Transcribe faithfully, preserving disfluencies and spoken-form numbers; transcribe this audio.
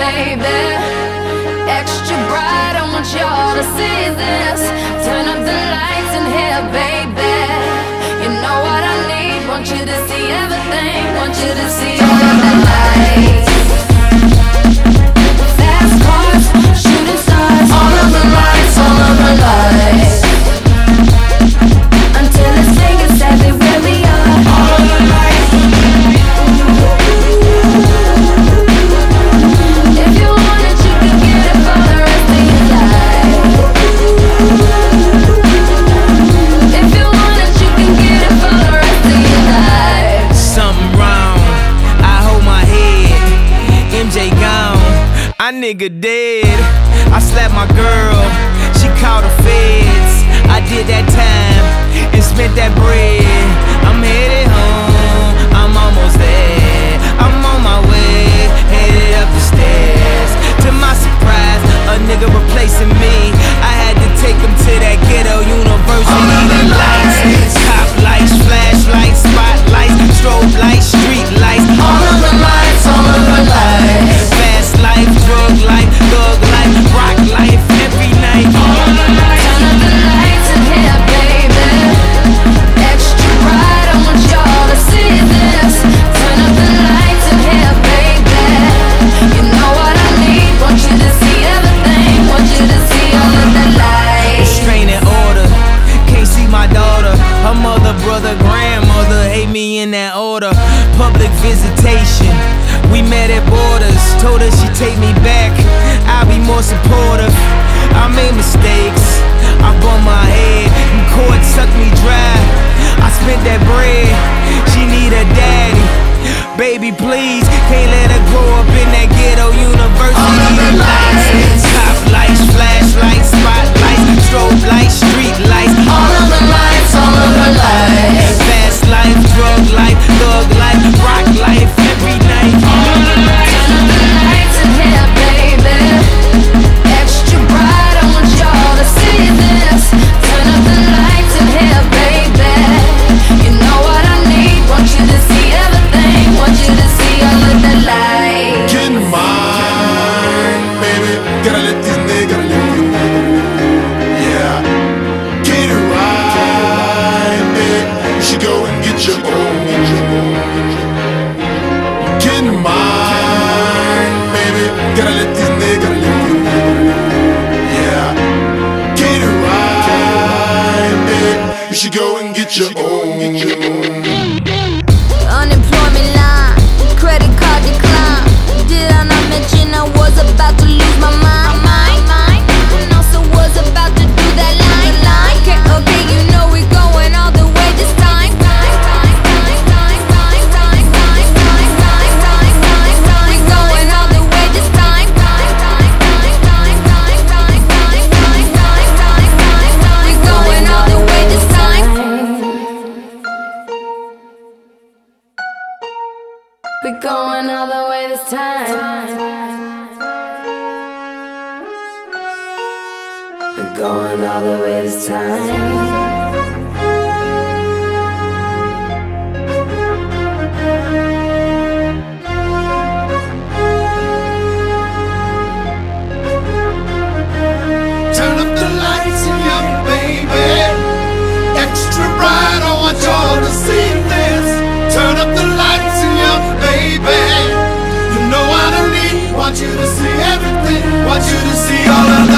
baby. Extra bright, I want y'all to see this. Turn up the lights in here, baby. You know what I need, want you to see everything. Want you to see all of the lights. Fast cars, shooting stars. All of the lights, all of the lights. Until it's singing sadly where we are. All of the lights. If you want it, you can get it for the rest of your life. If you want it, you can get it for the rest of your life. Something wrong, I hold my head. M J gone, I nigga dead. I slapped my girl, she called the feds. I did that time and spent that bread. I'm headed home, I'm almost there. I'm on my way, headed up the stairs. To my surprise, a nigga replacing me. I had to take him to that ghetto university. The lights, top lights, flashlights, spotlights, strobe lights, street lights. All of the lights, all of the lights. Fast life, drug life, thug life, rock life, every night. All of the lights. Turn up the lights in here, baby. Extra bright, I want y'all to see this. Turn up the lights in here, baby. You know what I need, want you to see everything. Want you to see all of the lights. Restraining order, can't see my daughter. Her mother, brother, grandmother hate me in that order. Public visitation, we met at borders. Told her she'd take me back, I'll be more supportive. I made mistakes, I bumped my head, and court sucked me dry. I spent that bread, she need a daddy. Baby, please, can't let her grow up in that ghetto university. All of the lights. Top lights, flashlights, spotlights, strobe lights, street lights. All of the lights, all of the lights. Fast life, drug life, thug life, rock life, every night. All of the lights. Turn up the lights in here, baby. Extra bright, I want y'all to see this. Turn up the lights in here, baby. You know what I need, want you to see everything. Want you to see all of the lights. Get in mine, baby. Gotta let these niggas live. Yeah. Get it right, baby. You should go and get your own. Get in mine, baby. Gotta let these niggas live. Yeah. Get it right, baby. You should go and get your own. Unemployment line, credit card decline. Did I not mention I was about to lose my mind? And also was about to do that line, line. Okay, okay, you know we're going all the way this time. We're going all the way this time. We're going all the way this time. We're going all the way this time. We're going all the way this time. Turn up the lights in here, baby. Extra bright, I want y'all to see this. Turn up the lights in here, baby. You know what I need, want you to see everything. Want you to see all of the